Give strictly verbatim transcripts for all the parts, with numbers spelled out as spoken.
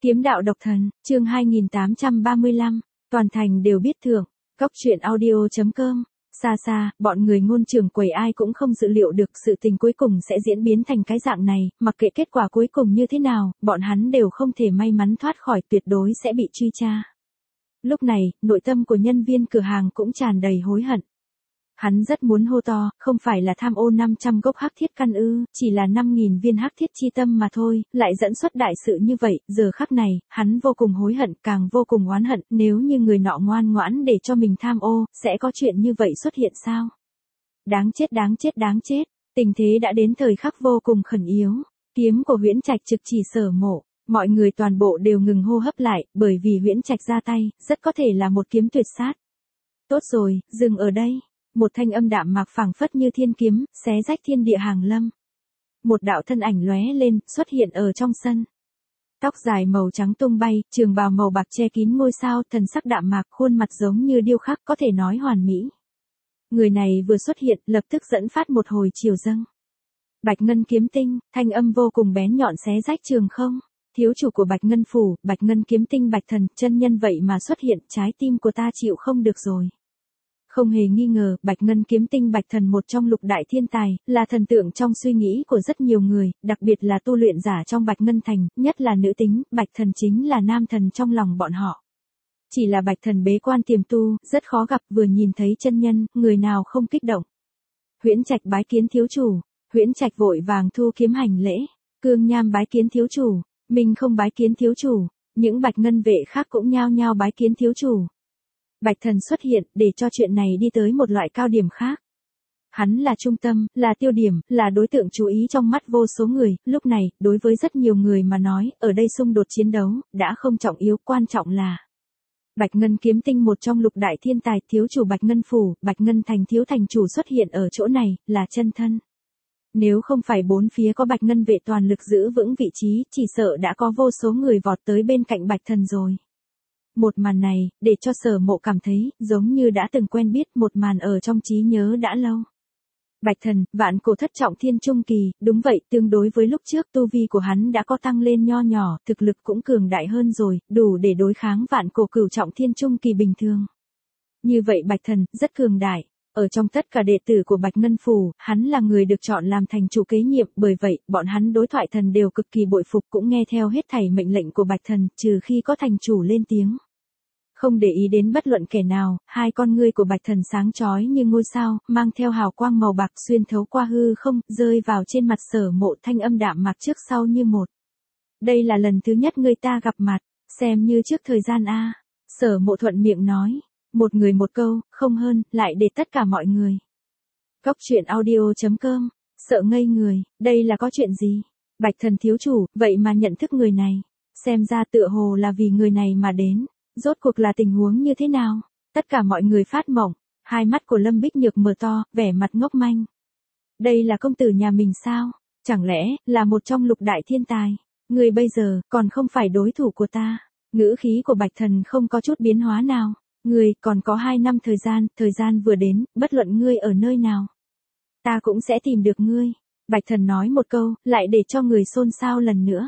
Kiếm đạo độc thần, chương hai nghìn tám trăm ba mươi lăm, toàn thành đều biết thưởng. Cốc truyện audio chấm com. Xa xa, bọn người Ngôn Trường Quầy ai cũng không dự liệu được sự tình cuối cùng sẽ diễn biến thành cái dạng này, mặc kệ kết quả cuối cùng như thế nào, bọn hắn đều không thể may mắn thoát khỏi, tuyệt đối sẽ bị truy tra. Lúc này, nội tâm của nhân viên cửa hàng cũng tràn đầy hối hận. Hắn rất muốn hô to, không phải là tham ô năm trăm gốc hắc thiết căn ư, chỉ là năm nghìn viên hắc thiết chi tâm mà thôi, lại dẫn xuất đại sự như vậy, giờ khắc này, hắn vô cùng hối hận, càng vô cùng oán hận, nếu như người nọ ngoan ngoãn để cho mình tham ô, sẽ có chuyện như vậy xuất hiện sao? Đáng chết đáng chết đáng chết, tình thế đã đến thời khắc vô cùng khẩn yếu, kiếm của Huyễn Trạch trực chỉ Sở Mộ. Mọi người toàn bộ đều ngừng hô hấp lại, bởi vì Huyễn Trạch ra tay, rất có thể là một kiếm tuyệt sát. Tốt rồi, dừng ở đây. Một thanh âm đạm mạc phảng phất như thiên kiếm, xé rách thiên địa hàng lâm. Một đạo thân ảnh lóe lên, xuất hiện ở trong sân. Tóc dài màu trắng tung bay, trường bào màu bạc che kín ngôi sao, thần sắc đạm mạc, khuôn mặt giống như điêu khắc, có thể nói hoàn mỹ. Người này vừa xuất hiện, lập tức dẫn phát một hồi triều dâng. Bạch Ngân kiếm tinh, thanh âm vô cùng bén nhọn xé rách trường không. Thiếu chủ của Bạch Ngân phủ, Bạch Ngân kiếm tinh Bạch Thần, chân nhân vậy mà xuất hiện, trái tim của ta chịu không được rồi. Không hề nghi ngờ, Bạch Ngân kiếm tinh Bạch Thần một trong lục đại thiên tài, là thần tượng trong suy nghĩ của rất nhiều người, đặc biệt là tu luyện giả trong Bạch Ngân thành, nhất là nữ tính, Bạch Thần chính là nam thần trong lòng bọn họ. Chỉ là Bạch Thần bế quan tiềm tu, rất khó gặp, vừa nhìn thấy chân nhân, người nào không kích động. Huyễn Trạch bái kiến thiếu chủ, Huyễn Trạch vội vàng thu kiếm hành lễ, Cương Nham bái kiến thiếu chủ, mình không bái kiến thiếu chủ, những Bạch Ngân vệ khác cũng nhao nhao bái kiến thiếu chủ. Bạch Thần xuất hiện, để cho chuyện này đi tới một loại cao điểm khác. Hắn là trung tâm, là tiêu điểm, là đối tượng chú ý trong mắt vô số người, lúc này, đối với rất nhiều người mà nói, ở đây xung đột chiến đấu, đã không trọng yếu, quan trọng là Bạch Ngân kiếm tinh một trong lục đại thiên tài, thiếu chủ Bạch Ngân phủ, Bạch Ngân thành thiếu thành chủ xuất hiện ở chỗ này, là chân thân. Nếu không phải bốn phía có Bạch Ngân vệ toàn lực giữ vững vị trí, chỉ sợ đã có vô số người vọt tới bên cạnh Bạch Thần rồi. Một màn này, để cho Sở Mộ cảm thấy, giống như đã từng quen biết, một màn ở trong trí nhớ đã lâu. Bạch Thần, vạn cổ thất trọng thiên trung kỳ, đúng vậy, tương đối với lúc trước tu vi của hắn đã có tăng lên nho nhỏ, thực lực cũng cường đại hơn rồi, đủ để đối kháng vạn cổ cửu trọng thiên trung kỳ bình thường. Như vậy Bạch Thần, rất cường đại. Ở trong tất cả đệ tử của Bạch Ngân phủ, hắn là người được chọn làm thành chủ kế nhiệm, bởi vậy, bọn hắn đối thoại thần đều cực kỳ bội phục, cũng nghe theo hết thảy mệnh lệnh của Bạch Thần, trừ khi có thành chủ lên tiếng. Không để ý đến bất luận kẻ nào, hai con ngươi của Bạch Thần sáng chói như ngôi sao, mang theo hào quang màu bạc xuyên thấu qua hư không, rơi vào trên mặt Sở Mộ, thanh âm đạm mạc trước sau như một. Đây là lần thứ nhất người ta gặp mặt, xem như trước thời gian a. Sở Mộ thuận miệng nói. Một người một câu, không hơn, lại để tất cả mọi người. Cốc truyện audio chấm com, sợ ngây người, đây là có chuyện gì? Bạch Thần thiếu chủ, vậy mà nhận thức người này. Xem ra tựa hồ là vì người này mà đến. Rốt cuộc là tình huống như thế nào? Tất cả mọi người phát mộng, hai mắt của Lâm Bích Nhược mở to, vẻ mặt ngốc manh. Đây là công tử nhà mình sao? Chẳng lẽ, là một trong lục đại thiên tài? Người bây giờ, còn không phải đối thủ của ta. Ngữ khí của Bạch Thần không có chút biến hóa nào. Ngươi, còn có hai năm thời gian, thời gian vừa đến, bất luận ngươi ở nơi nào. Ta cũng sẽ tìm được ngươi. Bạch Thần nói một câu, lại để cho người xôn xao lần nữa.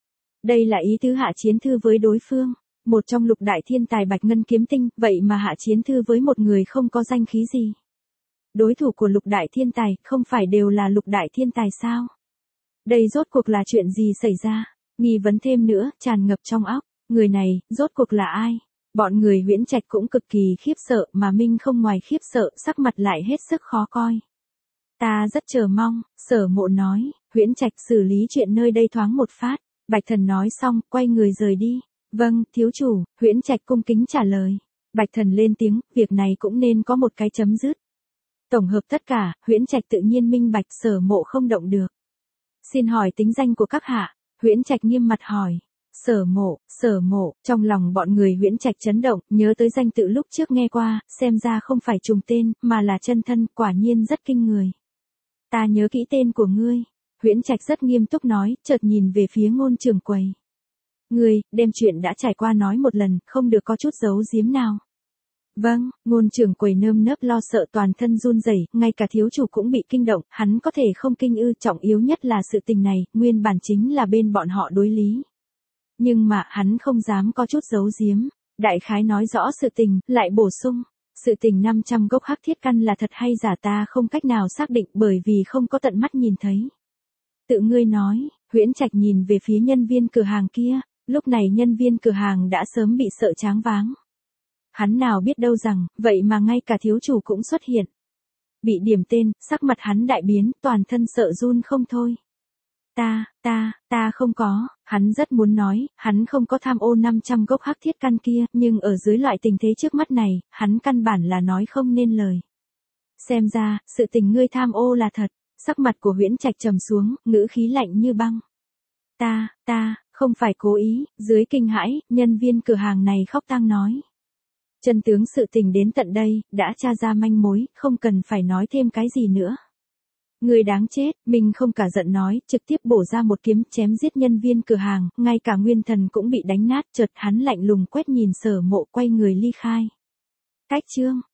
Đây là ý tứ hạ chiến thư với đối phương. Một trong lục đại thiên tài Bạch Ngân kiếm tinh, vậy mà hạ chiến thư với một người không có danh khí gì. Đối thủ của lục đại thiên tài, không phải đều là lục đại thiên tài sao? Đây rốt cuộc là chuyện gì xảy ra? Nghi vấn thêm nữa, tràn ngập trong óc. Người này, rốt cuộc là ai? Bọn người Huyễn Trạch cũng cực kỳ khiếp sợ, mà Minh không ngoài khiếp sợ, sắc mặt lại hết sức khó coi. Ta rất chờ mong, Sở Mộ nói, Huyễn Trạch xử lý chuyện nơi đây thoáng một phát. Bạch Thần nói xong, quay người rời đi. Vâng, thiếu chủ, Huyễn Trạch cung kính trả lời. Bạch Thần lên tiếng, việc này cũng nên có một cái chấm dứt. Tổng hợp tất cả, Huyễn Trạch tự nhiên minh bạch, Sở Mộ không động được. Xin hỏi tính danh của các hạ, Huyễn Trạch nghiêm mặt hỏi. Sở Mộ, Sở Mộ, trong lòng bọn người Huyễn Trạch chấn động, nhớ tới danh tự lúc trước nghe qua, xem ra không phải trùng tên, mà là chân thân, quả nhiên rất kinh người. Ta nhớ kỹ tên của ngươi. Huyễn Trạch rất nghiêm túc nói, chợt nhìn về phía Ngôn Trường Quầy. Ngươi, đem chuyện đã trải qua nói một lần, không được có chút giấu giếm nào. Vâng, Ngôn Trường Quầy nơm nớp lo sợ toàn thân run rẩy, ngay cả thiếu chủ cũng bị kinh động, hắn có thể không kinh ư, trọng yếu nhất là sự tình này, nguyên bản chính là bên bọn họ đối lý. Nhưng mà hắn không dám có chút giấu giếm, đại khái nói rõ sự tình, lại bổ sung. Sự tình năm trăm gốc hắc thiết căn là thật hay giả ta không cách nào xác định bởi vì không có tận mắt nhìn thấy. Tự ngươi nói, Huyễn Trạch nhìn về phía nhân viên cửa hàng kia, lúc này nhân viên cửa hàng đã sớm bị sợ choáng váng. Hắn nào biết đâu rằng, vậy mà ngay cả thiếu chủ cũng xuất hiện. Bị điểm tên, sắc mặt hắn đại biến, toàn thân sợ run không thôi. Ta, ta, ta không có, hắn rất muốn nói, hắn không có tham ô năm trăm gốc hắc thiết căn kia, nhưng ở dưới loại tình thế trước mắt này, hắn căn bản là nói không nên lời. Xem ra, sự tình ngươi tham ô là thật, sắc mặt của Huyễn Trạch trầm xuống, ngữ khí lạnh như băng. Ta, ta, không phải cố ý, dưới kinh hãi, nhân viên cửa hàng này khóc tang nói. Chân tướng sự tình đến tận đây, đã tra ra manh mối, không cần phải nói thêm cái gì nữa. Người đáng chết, mình không cả giận nói, trực tiếp bổ ra một kiếm chém giết nhân viên cửa hàng, ngay cả nguyên thần cũng bị đánh nát, chợt hắn lạnh lùng quét nhìn Sở Mộ quay người ly khai. Cách chương